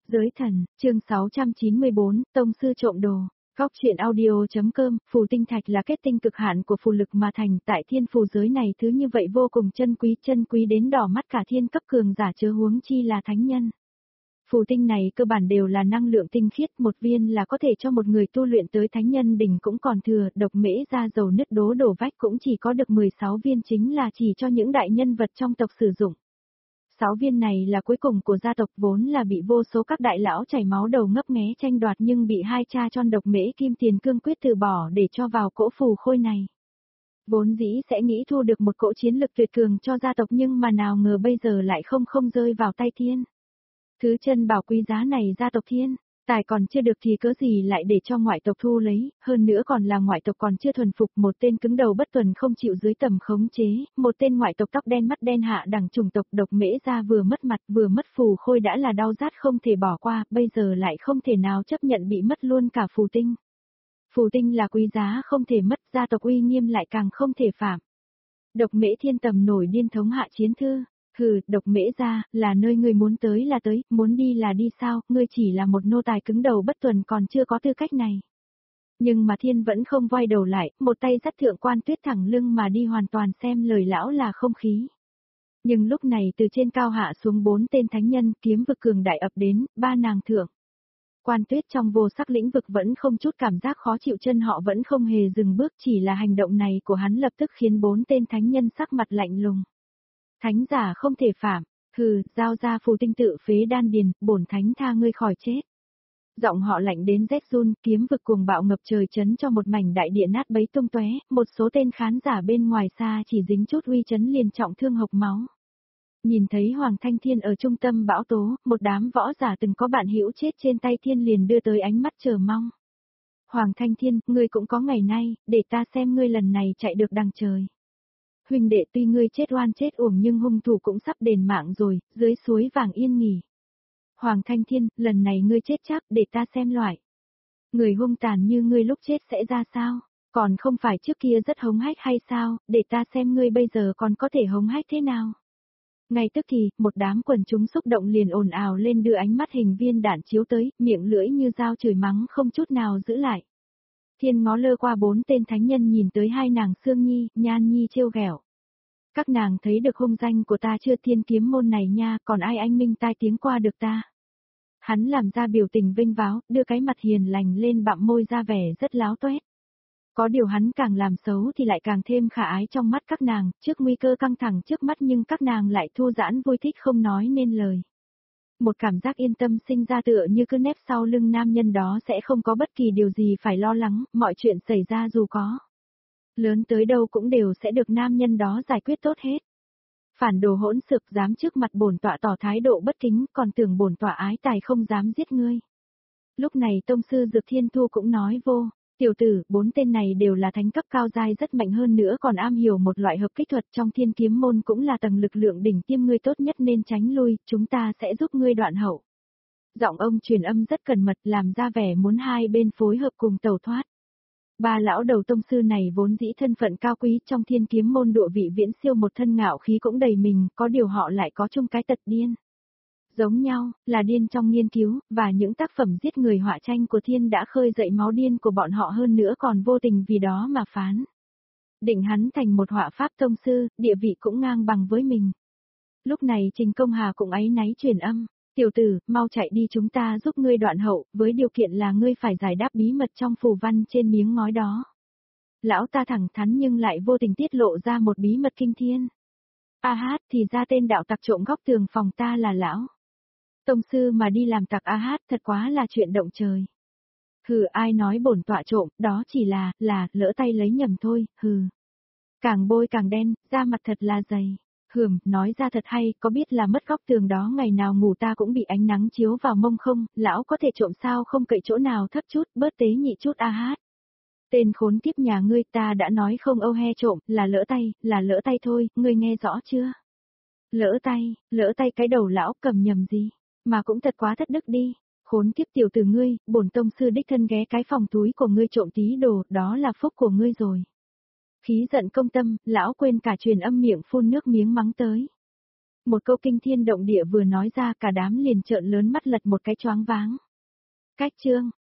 Giới thần, chương 694, Tông sư trộm đồ. Góc truyện audio.com, phù tinh thạch là kết tinh cực hạn của phù lực mà thành, tại thiên phù giới này thứ như vậy vô cùng chân quý đến đỏ mắt cả thiên cấp cường giả chớ huống chi là thánh nhân. Phù tinh này cơ bản đều là năng lượng tinh khiết, một viên là có thể cho một người tu luyện tới thánh nhân đỉnh cũng còn thừa, độc mễ ra dầu nứt đổ vách cũng chỉ có được 16 viên, chính là chỉ cho những đại nhân vật trong tộc sử dụng. 6 viên này là cuối cùng của gia tộc, vốn là bị vô số các đại lão chảy máu đầu ngấp nghé tranh đoạt, nhưng bị hai cha tròn độc mễ kim tiền cương quyết từ bỏ để cho vào cỗ phù khôi này. Vốn dĩ sẽ nghĩ thu được một cỗ chiến lực tuyệt cường cho gia tộc, nhưng mà nào ngờ bây giờ lại không rơi vào tay thiên. Thứ chân bảo quý giá này gia tộc thiên, tài còn chưa được thì cớ gì lại để cho ngoại tộc thu lấy, hơn nữa còn là ngoại tộc còn chưa thuần phục, một tên cứng đầu bất tuần không chịu dưới tầm khống chế, một tên ngoại tộc tóc đen mắt đen hạ đẳng chủng tộc độc mễ ra vừa mất mặt vừa mất phù khôi đã là đau rát không thể bỏ qua, bây giờ lại không thể nào chấp nhận bị mất luôn cả phù tinh. Phù tinh là quý giá không thể mất, gia tộc uy nghiêm lại càng không thể phạm. Độc mễ thiên tầm nổi điên thống hạ chiến thư. Hừ, độc mễ ra, là nơi ngươi muốn tới là tới, muốn đi là đi sao, ngươi chỉ là một nô tài cứng đầu bất tuần còn chưa có tư cách này. Nhưng mà thiên vẫn không quay đầu lại, một tay dắt thượng quan tuyết thẳng lưng mà đi, hoàn toàn xem lời lão là không khí. Nhưng lúc này từ trên cao hạ xuống 4 tên thánh nhân, kiếm vực cường đại ập đến, 3 nàng thượng. Quan tuyết trong vô sắc lĩnh vực vẫn không chút cảm giác khó chịu, chân họ vẫn không hề dừng bước, chỉ là hành động này của hắn lập tức khiến 4 tên thánh nhân sắc mặt lạnh lùng. Thánh giả không thể phạm, hừ, giao ra phù tinh tự phế đan điền, bổn thánh tha ngươi khỏi chết. Giọng họ lạnh đến rét run, kiếm vực cuồng bạo ngập trời chấn cho một mảnh đại địa nát bấy tung tóe, một số tên khán giả bên ngoài xa chỉ dính chút uy chấn liền trọng thương hộc máu. Nhìn thấy Hoàng Thanh Thiên ở trung tâm bão tố, một đám võ giả từng có bạn hữu chết trên tay thiên liền đưa tới ánh mắt chờ mong. Hoàng Thanh Thiên, ngươi cũng có ngày nay, để ta xem ngươi lần này chạy được đằng trời. Huynh đệ, tuy ngươi chết oan chết uổng nhưng hung thủ cũng sắp đền mạng rồi, dưới suối vàng yên nghỉ. Hoàng Thanh Thiên, lần này ngươi chết chắc, để ta xem loại. Người hung tàn như ngươi lúc chết sẽ ra sao? Còn không phải trước kia rất hống hách hay sao, để ta xem ngươi bây giờ còn có thể hống hách thế nào? Ngay tức thì, một đám quần chúng xúc động liền ồn ào lên đưa ánh mắt hình viên đạn chiếu tới, miệng lưỡi như dao chửi mắng không chút nào giữ lại. Thiên ngó lơ qua 4 tên thánh nhân nhìn tới hai nàng Sương Nhi, Nhan Nhi trêu ghẹo. Các nàng thấy được hung danh của ta chưa, thiên kiếm môn này nha, còn ai anh minh tai tiếng qua được ta. Hắn làm ra biểu tình vinh váo, đưa cái mặt hiền lành lên, bặm môi ra vẻ rất láo toét. Có điều hắn càng làm xấu thì lại càng thêm khả ái trong mắt các nàng, trước nguy cơ căng thẳng trước mắt nhưng các nàng lại thu giãn vui thích không nói nên lời. Một cảm giác yên tâm sinh ra, tựa như cứ nép sau lưng nam nhân đó sẽ không có bất kỳ điều gì phải lo lắng, mọi chuyện xảy ra dù có lớn tới đâu cũng đều sẽ được nam nhân đó giải quyết tốt hết. Phản đồ hỗn xược, dám trước mặt bổn tọa tỏ thái độ bất kính, còn tưởng bổn tọa ái tài không dám giết ngươi. Lúc này tông sư Dược Thiên Thu cũng nói vô, tiểu tử, 4 tên này đều là thánh cấp cao giai rất mạnh, hơn nữa còn am hiểu một loại hợp kích thuật trong thiên kiếm môn, cũng là tầng lực lượng đỉnh tiêm, ngươi tốt nhất nên tránh lui, chúng ta sẽ giúp ngươi đoạn hậu. Giọng ông truyền âm rất cẩn mật, làm ra vẻ muốn hai bên phối hợp cùng tẩu thoát. Ba lão đầu tông sư này vốn dĩ thân phận cao quý trong thiên kiếm môn, độ vị viễn siêu, một thân ngạo khí cũng đầy mình, có điều họ lại có chung cái tật điên. Giống nhau, là điên trong nghiên cứu, và những tác phẩm giết người họa tranh của thiên đã khơi dậy máu điên của bọn họ, hơn nữa còn vô tình vì đó mà phán định hắn thành một họa pháp tông sư, địa vị cũng ngang bằng với mình. Lúc này Trình Công Hà cũng áy náy truyền âm. Tiểu tử, mau chạy đi, chúng ta giúp ngươi đoạn hậu, với điều kiện là ngươi phải giải đáp bí mật trong phù văn trên miếng ngói đó. Lão ta thẳng thắn nhưng lại vô tình tiết lộ ra một bí mật kinh thiên. A hát, thì ra tên đạo tặc trộm góc tường phòng ta là lão tông sư mà đi làm tặc. A hát, thật quá là chuyện động trời. Hừ, ai nói bổn tọa trộm, đó chỉ là lỡ tay lấy nhầm thôi, hừ. Càng bôi càng đen, da mặt thật là dày. Nói ra thật hay, có biết là mất góc tường đó ngày nào ngủ ta cũng bị ánh nắng chiếu vào mông không, lão có thể trộm sao không cậy chỗ nào thấp chút, bớt tế nhị chút. A hát. Tên khốn kiếp nhà ngươi, ta đã nói không âu he trộm, là lỡ tay thôi, ngươi nghe rõ chưa? Lỡ tay cái đầu lão cầm nhầm gì, mà cũng thật quá thất đức đi. Khốn kiếp tiểu tử ngươi, bổn tông sư đích thân ghé cái phòng túi của ngươi trộm tí đồ, đó là phúc của ngươi rồi. Khí giận công tâm, lão quên cả truyền âm, miệng phun nước miếng mắng tới. một câu kinh thiên động địa vừa nói ra cả đám liền trợn lớn mắt lật một cái choáng váng. Cách chương,